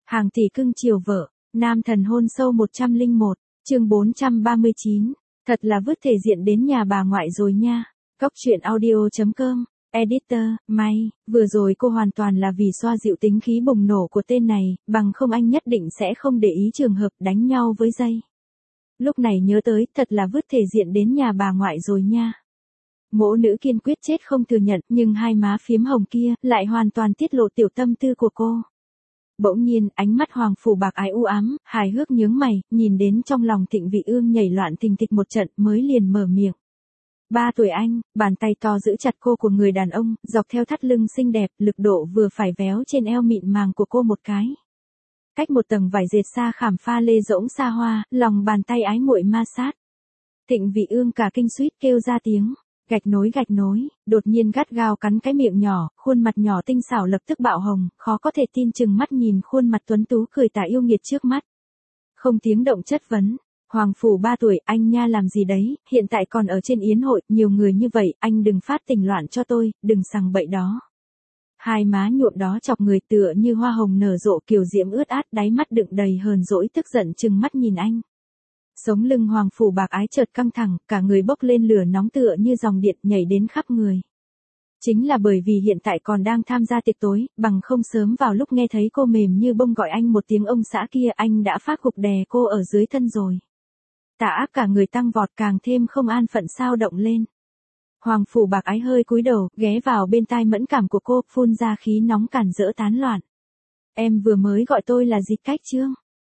Hàng tỷ cưng chiều vợ, nam thần hôn sâu 101, chương 439, thật là vứt thể diện đến nhà bà ngoại rồi nha. Cóc truyện audio.com, editor, may, vừa rồi cô hoàn toàn là vì xoa dịu tính khí bùng nổ của tên này, bằng không anh nhất định sẽ không để ý trường hợp đánh nhau với dây. Lúc này nhớ tới, thật là vứt thể diện đến nhà bà ngoại rồi nha. Mỗ nữ kiên quyết chết không thừa nhận, nhưng hai má phiếm hồng kia lại hoàn toàn tiết lộ tiểu tâm tư của cô. Bỗng nhiên, ánh mắt Hoàng Phủ Bạc Ái u ám, hài hước nhướng mày, nhìn đến trong lòng Thịnh Vị Ương nhảy loạn thình thịch một trận mới liền mở miệng. 3 tuổi anh, bàn tay to giữ chặt cô của người đàn ông, dọc theo thắt lưng xinh đẹp, lực độ vừa phải véo trên eo mịn màng của cô một cái. Cách một tầng vải dệt xa khảm pha lê rỗng xa hoa, lòng bàn tay ái muội ma sát. Thịnh Vị Ương cả kinh suýt kêu ra tiếng. Gạch nối, đột nhiên gắt gao cắn cái miệng nhỏ, khuôn mặt nhỏ tinh xảo lập tức bạo hồng, khó có thể tin chừng mắt nhìn khuôn mặt tuấn tú cười tà yêu nghiệt trước mắt. Không tiếng động chất vấn, Hoàng Phủ 3 tuổi, anh nha làm gì đấy, hiện tại còn ở trên yến hội, nhiều người như vậy, anh đừng phát tình loạn cho tôi, đừng sằng bậy đó. Hai má nhuộm đó chọc người tựa như hoa hồng nở rộ kiều diễm ướt át, đáy mắt đựng đầy hờn dỗi tức giận chừng mắt nhìn anh. Sống lưng Hoàng Phủ Bạc Ái chợt căng thẳng, cả người bốc lên lửa nóng tựa như dòng điện nhảy đến khắp người. Chính là bởi vì hiện tại còn đang tham gia tiệc tối, bằng không sớm vào lúc nghe thấy cô mềm như bông gọi anh một tiếng ông xã kia anh đã phát gục đè cô ở dưới thân rồi. Tà ác cả người tăng vọt càng thêm không an phận sao động lên. Hoàng Phủ Bạc Ái hơi cúi đầu, ghé vào bên tai mẫn cảm của cô, phun ra khí nóng càn rỡ tán loạn. Em vừa mới gọi tôi là gì cách chứ?